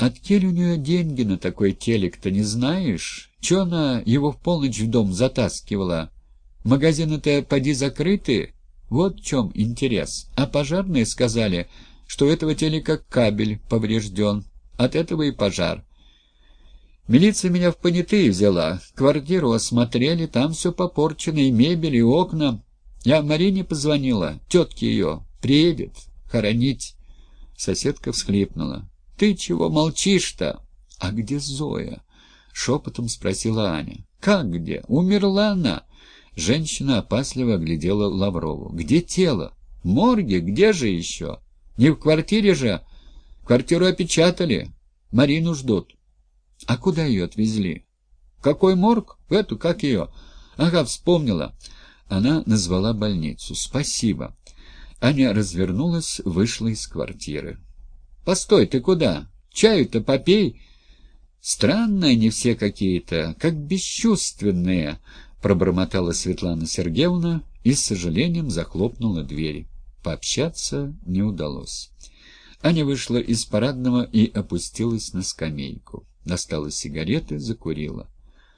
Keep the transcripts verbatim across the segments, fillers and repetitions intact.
откель у нее деньги на такой телек-то, не знаешь? Че она его в полночь в дом затаскивала? Магазины-то поди закрыты? Вот в чем интерес. А пожарные сказали, что у этого телека кабель поврежден. От этого и пожар. Милиция меня в понятые взяла. Квартиру осмотрели, там все попорчено, и мебель, и окна. Я Марине позвонила, тетке ее, приедет хоронить. Соседка всхлипнула. «Ты чего молчишь-то?» «А где Зоя?» — шепотом спросила Аня. «Как где? Умерла она!» Женщина опасливо оглядела Лаврову. «Где тело? В морге? Где же еще? Не в квартире же? Квартиру опечатали. Марину ждут». «А куда ее отвезли?» «Какой морг? В эту, как ее?» «Ага, вспомнила». Она назвала больницу. «Спасибо». Аня развернулась, вышла из квартиры. «Постой, ты куда? Чаю-то попей!» «Странные они все какие-то, как бесчувственные», — пробормотала Светлана Сергеевна и с сожалением захлопнула двери. Пообщаться не удалось. Аня вышла из парадного и опустилась на скамейку. Достала сигареты, закурила.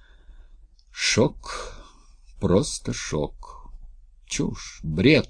Шок, просто шок. Чушь, бред.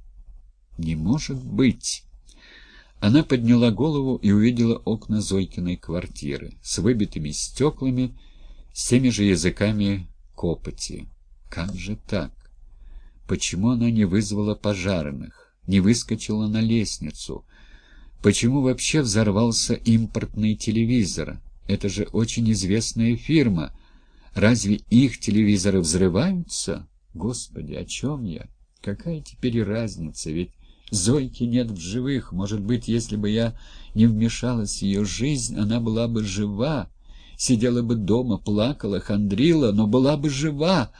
Не может быть. Она подняла голову и увидела окна Зойкиной квартиры с выбитыми стеклами, с теми же языками копоти. Как же так? Почему она не вызвала пожарных, не выскочила на лестницу? Почему вообще взорвался импортный телевизор? Это же очень известная фирма. Разве их телевизоры взрываются? Господи, о чем я? Какая теперь разница? Ведь Зойки нет в живых. Может быть, если бы я не вмешалась в ее жизнь, она была бы жива, сидела бы дома, плакала, хандрила, но была бы жива.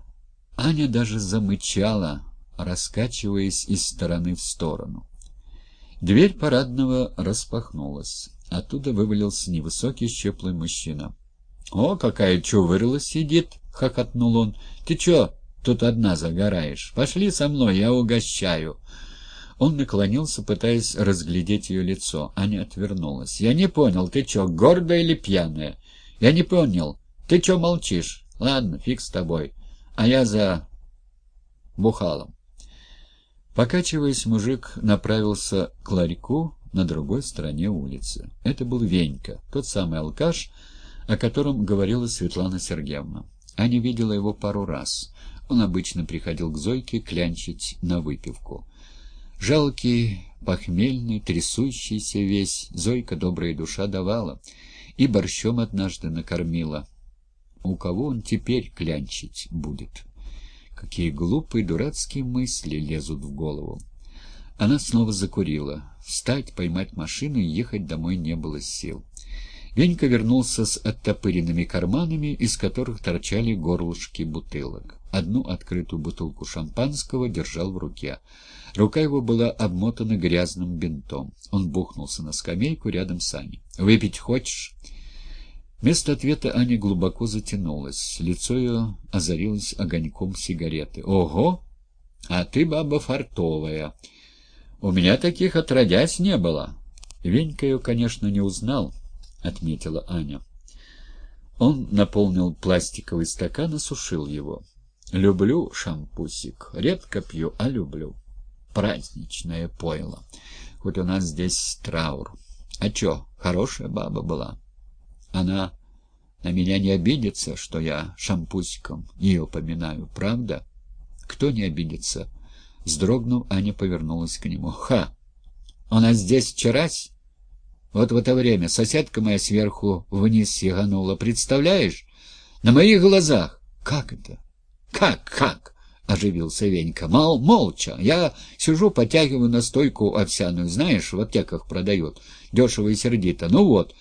Аня даже замычала, раскачиваясь из стороны в сторону. Дверь парадного распахнулась. Оттуда вывалился невысокий щуплый мужчина. — О, какая чувырла сидит! — хохотнул он. — Ты чё тут одна загораешь? Пошли со мной, я угощаю. Он наклонился, пытаясь разглядеть ее лицо. Аня отвернулась. — Я не понял, ты чё, гордая или пьяная? — Я не понял. Ты чё молчишь? — Ладно, фиг с тобой. А я за бухалом. Покачиваясь, мужик направился к ларьку на другой стороне улицы. Это был Венька, тот самый алкаш, о котором говорила Светлана Сергеевна. Аня видела его пару раз. Он обычно приходил к Зойке клянчить на выпивку. Жалкий, похмельный, трясущийся весь, Зойка добрая душа давала, и борщом однажды накормила. У кого он теперь клянчить будет? Какие глупые, дурацкие мысли лезут в голову. Она снова закурила. Встать, поймать машину и ехать домой не было сил. Венька вернулся с оттопыренными карманами, из которых торчали горлышки бутылок. Одну открытую бутылку шампанского держал в руке. Рука его была обмотана грязным бинтом. Он бухнулся на скамейку рядом с Аней. «Выпить хочешь?» Вместо ответа Аня глубоко затянулась. Лицо ее озарилось огоньком сигареты. «Ого! А ты баба фартовая! У меня таких отродясь не было!» Венька ее, конечно, не узнал, — отметила Аня. Он наполнил пластиковый стакан и сушил его. «Люблю шампусик. Редко пью, а люблю. Праздничное пойло. Хоть у нас здесь траур. А чё, хорошая баба была. Она на меня не обидится, что я шампусиком ее поминаю, правда?» «Кто не обидится?» Вздрогнув, Аня повернулась к нему. «Ха! У нас здесь вчерась? Вот в это время соседка моя сверху вниз сиганула. Представляешь? На моих глазах!» «Как это? Как, как?» — оживился Венька. «Мол, молча. Я сижу, потягиваю настойку овсяную. Знаешь, в аптеках продают. Дешево и сердито. Ну вот.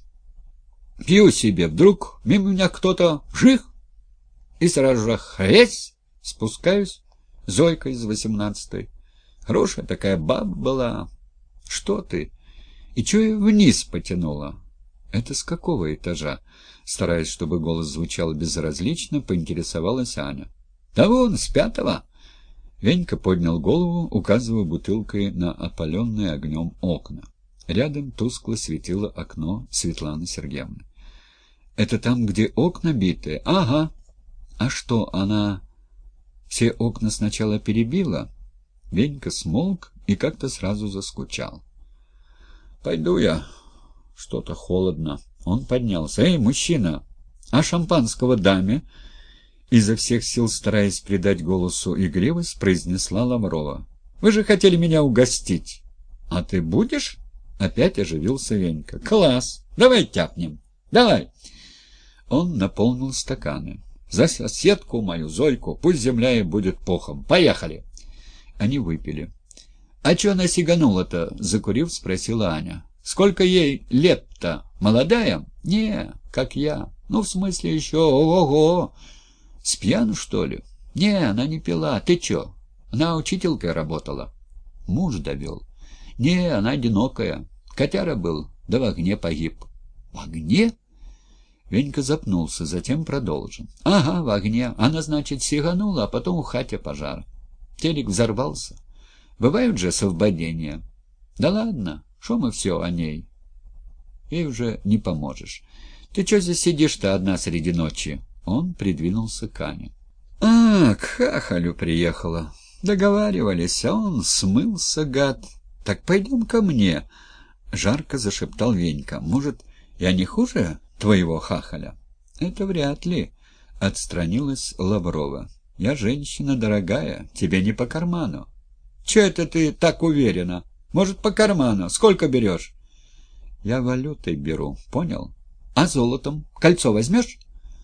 Пью себе. Вдруг мимо меня кто-то жих. И сразу же хресь. Спускаюсь. Зойка из восемнадцатой. Хорошая такая баба была. Что ты? И чё ее вниз потянула?» «Это с какого этажа?» Стараясь, чтобы голос звучал безразлично, поинтересовалась Аня. «Да вон, с пятого». Венька поднял голову, указывая бутылкой на опаленные огнем окна. Рядом тускло светило окно Светланы Сергеевны. «Это там, где окна биты?» «Ага. А что, она все окна сначала перебила?» Венька смолк и как-то сразу заскучал. «Пойду я. Что-то холодно». Он поднялся. «Эй, мужчина, а шампанского даме?» Изо всех сил, стараясь придать голосу игривость, произнесла Лаврова. «Вы же хотели меня угостить». «А ты будешь?» Опять оживился Венька. «Класс! Давай тяпнем! Давай!» Он наполнил стаканы. «За соседку мою, Зойку, пусть земля ей будет пухом. Поехали!» Они выпили. «А чё она сиганула-то?» — закурив, спросила Аня. «Сколько ей лет-то? Молодая?» «Не, как я. Ну, в смысле, еще ого-го. С пьяну, что ли?» «Не, она не пила. Ты чё? Она учителькой работала». «Муж довел». «Не, она одинокая. Котяра был, да в огне погиб». «В огне?» Венька запнулся, затем продолжил. «Ага, в огне. Она, значит, сиганула, а потом в хате пожар. Телек взорвался. Бывают же совпадения. Да ладно, шо мы все о ней? Ей уже не поможешь. Ты чё здесь сидишь-то одна среди ночи?» Он придвинулся к Ане. «А, к хахалю приехала. Договаривались, а он смылся, гад. Так пойдем ко мне», — жарко зашептал Венька. «Может, я не хуже твоего хахаля?» «Это вряд ли», — отстранилась Лаврова. «Я женщина дорогая, тебе не по карману». «Че это ты так уверена? Может, по карману? Сколько берешь?» «Я валютой беру, понял? А золотом? Кольцо возьмешь?»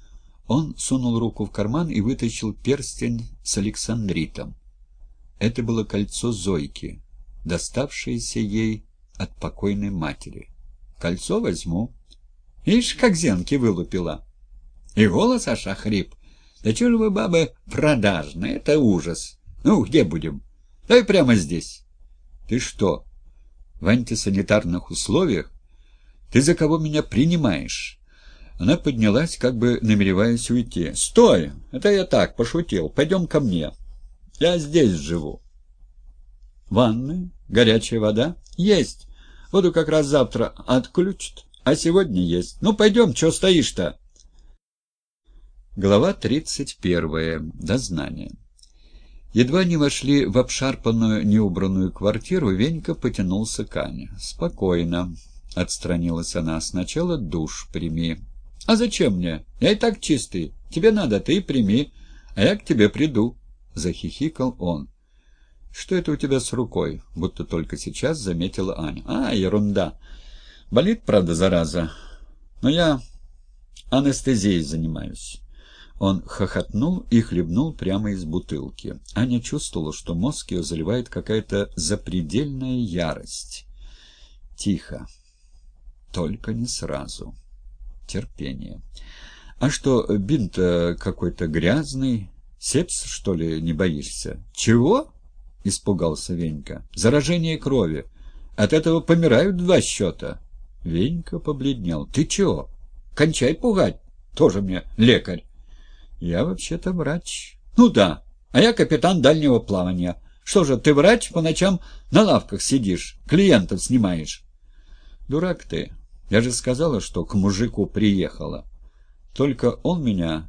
Он сунул руку в карман и вытащил перстень с александритом. Это было кольцо Зойки, доставшееся ей от покойной матери. «Кольцо возьму». Ишь, как зенки вылупила. И голос аж охрип. «Да чё же вы, бабы, продажные? Это ужас. Ну, где будем? Давай прямо здесь». «Ты что, в антисанитарных условиях? Ты за кого меня принимаешь?» Она поднялась, как бы намереваясь уйти. «Стой! Это я так, пошутил. Пойдем ко мне. Я здесь живу». «Ванная? Горячая вода?» «Есть. Воду как раз завтра отключат, а сегодня есть. Ну, пойдем, чё стоишь-то?» Глава тридцать первая. Дознание. Едва не вошли в обшарпанную, неубранную квартиру, Венька потянулся к Ане. «Спокойно», — отстранилась она. «Сначала душ прими». «А зачем мне? Я и так чистый. Тебе надо, ты и прими, а я к тебе приду», — захихикал он. «Что это у тебя с рукой?» — будто только сейчас заметила Аня. «А, ерунда. Болит, правда, зараза, но я анестезией занимаюсь». Он хохотнул и хлебнул прямо из бутылки. Аня чувствовала, что мозг ее заливает какая-то запредельная ярость. «Тихо. Только не сразу. Терпение. А что, бинт какой-то грязный? Сепс, что ли, не боишься?» «Чего?» — испугался Венька. «Заражение крови. От этого помирают два счета». Венька побледнел. «Ты чего? Кончай пугать. Тоже мне лекарь». «Я вообще-то врач». «Ну да, а я капитан дальнего плавания. Что же, ты врач, по ночам на лавках сидишь, клиентов снимаешь?» «Дурак ты. Я же сказала, что к мужику приехала. Только он меня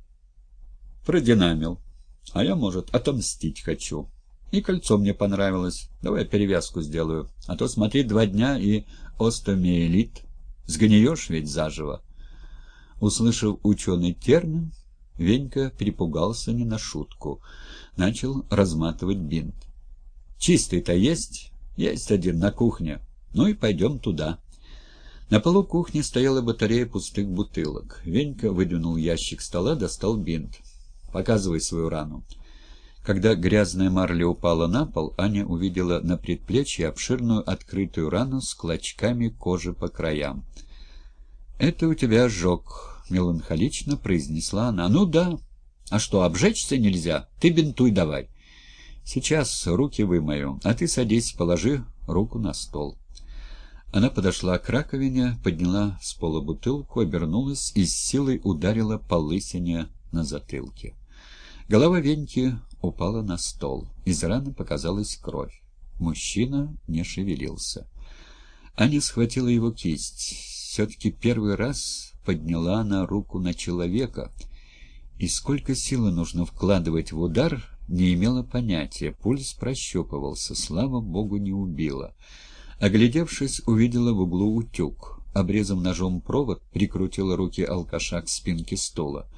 продинамил, а я, может, отомстить хочу. И кольцо мне понравилось. Давай перевязку сделаю, а то, смотри, два дня и остеомиелит. Сгниешь ведь заживо». Услышав ученый термин, Венька перепугался не на шутку. Начал разматывать бинт. «Чистый-то есть?» «Есть один на кухне. Ну и пойдем туда». На полу кухни стояла батарея пустых бутылок. Венька выдвинул ящик стола, достал бинт. «Показывай свою рану». Когда грязная марля упала на пол, Аня увидела на предплечье обширную открытую рану с клочками кожи по краям. «Это у тебя ожог», — меланхолично произнесла она. «Ну да. А что, обжечься нельзя? Ты бинтуй давай». «Сейчас руки вымою, а ты садись, положи руку на стол». Она подошла к раковине, подняла с пола бутылку, обернулась и с силой ударила по лысине на затылке. Голова Веньки упала на стол. Из раны показалась кровь. Мужчина не шевелился. Аня схватила его кисть. Все-таки первый раз подняла она руку на человека, и сколько силы нужно вкладывать в удар, не имела понятия. Пульс прощупывался, слава богу, не убила. Оглядевшись, увидела в углу утюг. Обрезав ножом провод, прикрутила руки алкаша к спинке стула.